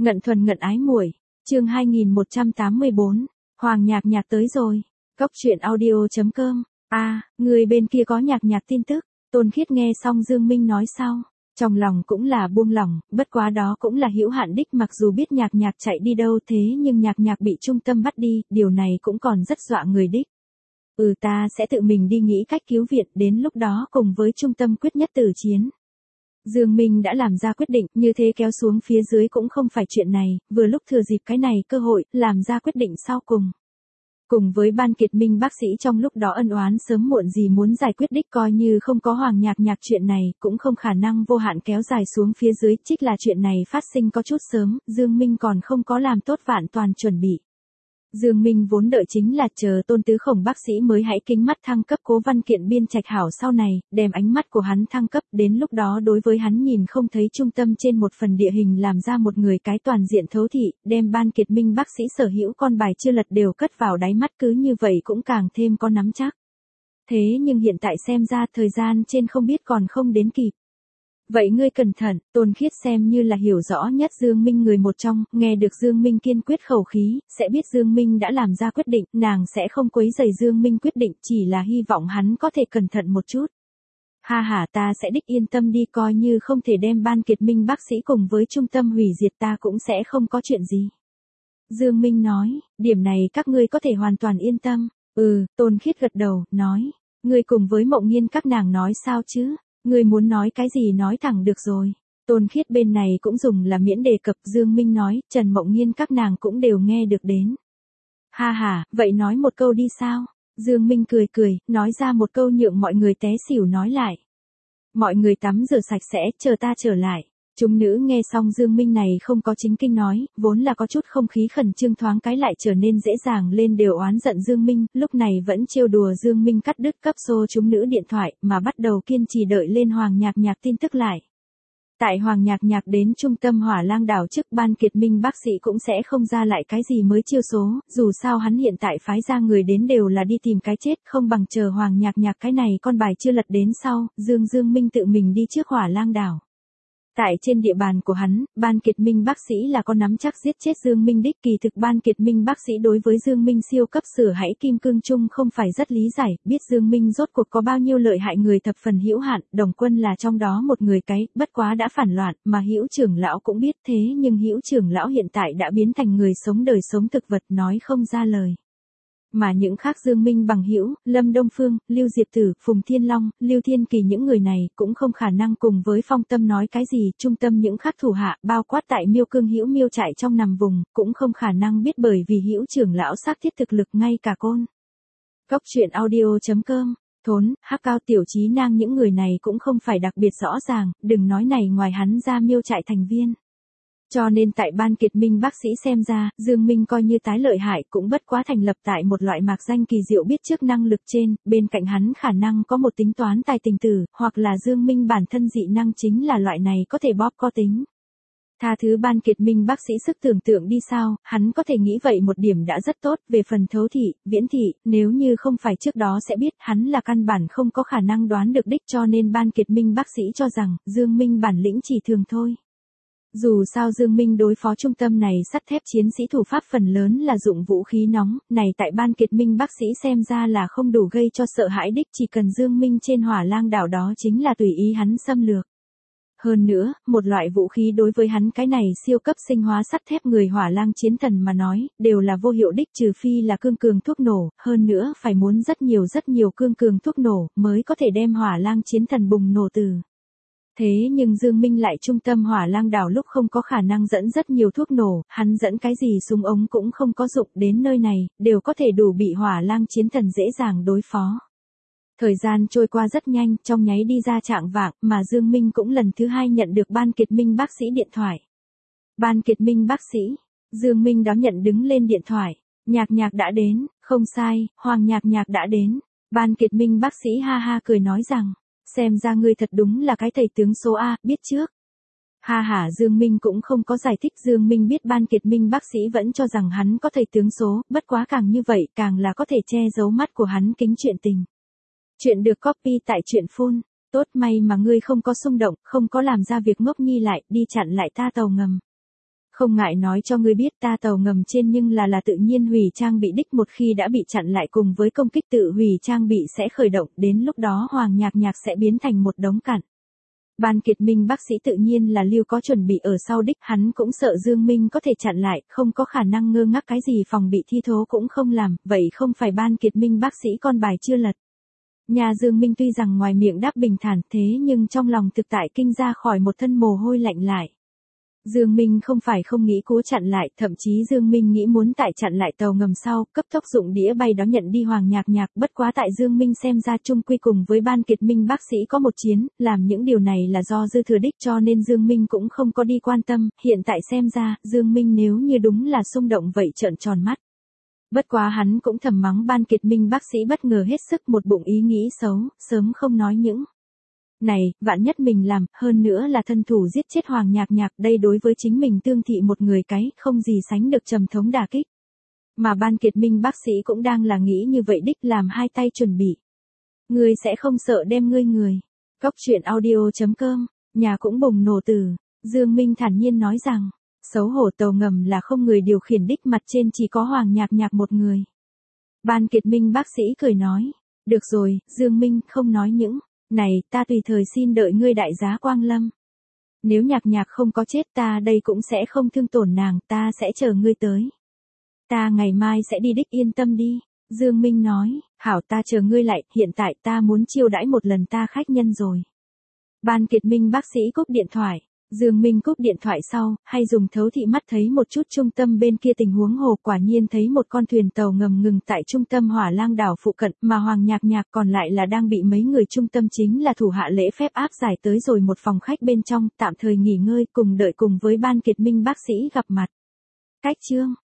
Ngận thuần ngận ái muội, chương 2184, Hoàng Nhạc Nhạc tới rồi. Cốc truyện audio.com. Người bên kia có Nhạc Nhạc tin tức. Tôn Khiết nghe xong Dương Minh nói sau, trong lòng cũng là buông lỏng, bất quá đó cũng là hữu hạn đích, mặc dù biết Nhạc Nhạc chạy đi đâu thế nhưng Nhạc Nhạc bị trung tâm bắt đi, điều này cũng còn rất dọa người đích. Ta sẽ tự mình đi nghĩ cách cứu viện, đến lúc đó cùng với trung tâm quyết nhất tử chiến. Dương Minh đã làm ra quyết định, như thế kéo xuống phía dưới cũng không phải chuyện này, vừa lúc thừa dịp cái này cơ hội, làm ra quyết định sau cùng. Cùng với Ban Kiệt Minh bác sĩ trong lúc đó ân oán sớm muộn gì muốn giải quyết đích, coi như không có Hoàng Nhạc Nhạc chuyện này, cũng không khả năng vô hạn kéo dài xuống phía dưới, trích là chuyện này phát sinh có chút sớm, Dương Minh còn không có làm tốt vạn toàn chuẩn bị. Dương Minh vốn đợi chính là chờ Tôn Tứ Khổng bác sĩ mới hãy kính mắt thăng cấp Cố Văn Kiện biên trạch hảo sau này, đem ánh mắt của hắn thăng cấp, đến lúc đó đối với hắn nhìn không thấy trung tâm trên một phần địa hình làm ra một người cái toàn diện thấu thị, đem Ban Kiệt Minh bác sĩ sở hữu con bài chưa lật đều cất vào đáy mắt, cứ như vậy cũng càng thêm có nắm chắc. Thế nhưng hiện tại xem ra thời gian trên không biết còn không đến kịp. Vậy ngươi cẩn thận, Tôn Khiết xem như là hiểu rõ nhất Dương Minh người một trong, nghe được Dương Minh kiên quyết khẩu khí, sẽ biết Dương Minh đã làm ra quyết định, nàng sẽ không quấy rầy Dương Minh quyết định, chỉ là hy vọng hắn có thể cẩn thận một chút. Ta sẽ đích yên tâm đi, coi như không thể đem Ban Kiệt Minh bác sĩ cùng với trung tâm hủy diệt ta cũng sẽ không có chuyện gì. Dương Minh nói, điểm này các ngươi có thể hoàn toàn yên tâm. Tôn Khiết gật đầu, nói, ngươi cùng với Mộng Nghiên các nàng nói sao chứ? Ngươi muốn nói cái gì nói thẳng được rồi. Tôn Khiết bên này cũng dùng là miễn đề cập, Dương Minh nói, Trần Mộng Nghiên các nàng cũng đều nghe được đến. Vậy nói một câu đi sao? Dương Minh cười cười, nói ra một câu nhượng mọi người té xỉu nói lại. Mọi người tắm rửa sạch sẽ, chờ ta trở lại. Chúng nữ nghe xong Dương Minh này không có chính kinh nói, vốn là có chút không khí khẩn trương thoáng cái lại trở nên dễ dàng lên, đều oán giận Dương Minh, lúc này vẫn trêu đùa Dương Minh cắt đứt cấp số chúng nữ điện thoại, mà bắt đầu kiên trì đợi lên Hoàng Nhạc Nhạc tin tức lại. Tại Hoàng Nhạc Nhạc đến trung tâm Hỏa Lang đảo trước, Ban Kiệt Minh bác sĩ cũng sẽ không ra lại cái gì mới chiêu số, dù sao hắn hiện tại phái ra người đến đều là đi tìm cái chết, không bằng chờ Hoàng Nhạc Nhạc cái này con bài chưa lật đến sau, Dương Minh tự mình đi trước Hỏa Lang đảo. Tại trên địa bàn của hắn, Ban Kiệt Minh bác sĩ là có nắm chắc giết chết Dương Minh đích, kỳ thực Ban Kiệt Minh bác sĩ đối với Dương Minh siêu cấp sửa hãy kim cương chung không phải rất lý giải, biết Dương Minh rốt cuộc có bao nhiêu lợi hại người thập phần hữu hạn, Đồng Quân là trong đó một người cái, bất quá đã phản loạn, mà Hữu trưởng lão cũng biết, thế nhưng Hữu trưởng lão hiện tại đã biến thành người sống đời sống thực vật, nói không ra lời. Mà những khác Dương Minh bằng hữu, Lâm Đông Phương, Lưu Diệp Tử, Phùng Thiên Long, Lưu Thiên Kỳ, những người này cũng không khả năng cùng với Phong Tâm nói cái gì, trung tâm những khác thủ hạ, bao quát tại Miêu Cương Hữu Miêu trại trong nằm vùng, cũng không khả năng biết, bởi vì Hữu trưởng lão xác thiết thực lực ngay cả côn. Cốc truyện audio.com. Thốn, Hắc Cao, Tiểu Chí Nang những người này cũng không phải đặc biệt rõ ràng, đừng nói này ngoài hắn ra Miêu trại thành viên. Cho nên tại Ban Kiệt Minh bác sĩ xem ra, Dương Minh coi như tái lợi hại cũng bất quá thành lập tại một loại mạc danh kỳ diệu biết trước năng lực trên, bên cạnh hắn khả năng có một tính toán tài tình tử, hoặc là Dương Minh bản thân dị năng chính là loại này có thể bóp có tính. Tha thứ Ban Kiệt Minh bác sĩ sức tưởng tượng đi sao, hắn có thể nghĩ vậy một điểm đã rất tốt, về phần thấu thị, viễn thị, nếu như không phải trước đó sẽ biết, hắn là căn bản không có khả năng đoán được đích, cho nên Ban Kiệt Minh bác sĩ cho rằng, Dương Minh bản lĩnh chỉ thường thôi. Dù sao Dương Minh đối phó trung tâm này sắt thép chiến sĩ thủ pháp phần lớn là dụng vũ khí nóng, này tại Ban Kiệt Minh bác sĩ xem ra là không đủ gây cho sợ hãi đích, chỉ cần Dương Minh trên Hỏa Lang đảo đó chính là tùy ý hắn xâm lược. Hơn nữa, một loại vũ khí đối với hắn cái này siêu cấp sinh hóa sắt thép người Hỏa Lang chiến thần mà nói, đều là vô hiệu đích, trừ phi là cương cường thuốc nổ, hơn nữa phải muốn rất nhiều cương cường thuốc nổ mới có thể đem Hỏa Lang chiến thần bùng nổ từ. Thế nhưng Dương Minh lại trung tâm Hỏa Lang đảo lúc không có khả năng dẫn rất nhiều thuốc nổ, hắn dẫn cái gì súng ống cũng không có dụng, đến nơi này, đều có thể đủ bị Hỏa Lang chiến thần dễ dàng đối phó. Thời gian trôi qua rất nhanh, trong nháy đi ra trạng vạng, mà Dương Minh cũng lần thứ hai nhận được Ban Kiệt Minh bác sĩ điện thoại. Ban Kiệt Minh bác sĩ, Dương Minh đón nhận đứng lên điện thoại, Nhạc Nhạc đã đến, không sai, Hoàng Nhạc Nhạc đã đến. Ban Kiệt Minh bác sĩ ha cười nói rằng, xem ra ngươi thật đúng là cái thầy tướng số A, biết trước. Dương Minh cũng không có giải thích, Dương Minh biết Ban Kiệt Minh bác sĩ vẫn cho rằng hắn có thầy tướng số, bất quá càng như vậy, càng là có thể che giấu mắt của hắn kính chuyện tình. Chuyện được copy tại truyện phun, tốt may mà ngươi không có xung động, không có làm ra việc ngốc nhi lại, đi chặn lại ta tàu ngầm. Không ngại nói cho ngươi biết ta tàu ngầm trên nhưng là tự nhiên hủy trang bị đích, một khi đã bị chặn lại cùng với công kích tự hủy trang bị sẽ khởi động, đến lúc đó Hoàng Nhạc Nhạc sẽ biến thành một đống cặn. Ban Kiệt Minh bác sĩ tự nhiên là lưu có chuẩn bị ở sau đích, hắn cũng sợ Dương Minh có thể chặn lại, không có khả năng ngơ ngác cái gì phòng bị thi thố cũng không làm, vậy không phải Ban Kiệt Minh bác sĩ con bài chưa lật. Nhà Dương Minh tuy rằng ngoài miệng đáp bình thản thế nhưng trong lòng thực tại kinh ra khỏi một thân mồ hôi lạnh lại. Dương Minh không phải không nghĩ cố chặn lại, thậm chí Dương Minh nghĩ muốn tại chặn lại tàu ngầm sau, cấp tốc dụng đĩa bay đó nhận đi Hoàng Nhạc Nhạc, bất quá tại Dương Minh xem ra chung quy cùng với Ban Kiệt Minh bác sĩ có một chiến, làm những điều này là do dư thừa đích cho nên Dương Minh cũng không có đi quan tâm, hiện tại xem ra, Dương Minh nếu như đúng là xung động vậy trợn tròn mắt. Bất quá hắn cũng thầm mắng Ban Kiệt Minh bác sĩ bất ngờ hết sức, một bụng ý nghĩ xấu, sớm không nói những này, vạn nhất mình làm, hơn nữa là thân thủ giết chết Hoàng Nhạc Nhạc, đây đối với chính mình Tương Thị một người cái, không gì sánh được trầm thống đả kích. Mà Ban Kiệt Minh bác sĩ cũng đang là nghĩ như vậy đích, làm hai tay chuẩn bị. Ngươi sẽ không sợ đem người. Góc truyện audio.com, nhà cũng bùng nổ từ. Dương Minh thản nhiên nói rằng, xấu hổ tàu ngầm là không người điều khiển đích, mặt trên chỉ có Hoàng Nhạc Nhạc một người. Ban Kiệt Minh bác sĩ cười nói, được rồi, Dương Minh không nói những này, ta tùy thời xin đợi ngươi đại giá quang lâm. Nếu Nhạc Nhạc không có chết ta đây cũng sẽ không thương tổn nàng, ta sẽ chờ ngươi tới. Ta ngày mai sẽ đi đích, yên tâm đi. Dương Minh nói, hảo, ta chờ ngươi lại, hiện tại ta muốn chiêu đãi một lần ta khách nhân rồi. Ban Kiệt Minh bác sĩ cúp điện thoại. Dương Minh cúp điện thoại sau, hay dùng thấu thị mắt thấy một chút trung tâm bên kia tình huống hồ, quả nhiên thấy một con thuyền tàu ngầm ngừng tại trung tâm Hỏa Lang đảo phụ cận, mà Hoàng Nhạc Nhạc còn lại là đang bị mấy người trung tâm chính là thủ hạ lễ phép áp giải tới rồi một phòng khách bên trong, tạm thời nghỉ ngơi cùng đợi cùng với Ban Kiệt Minh bác sĩ gặp mặt. Cách chương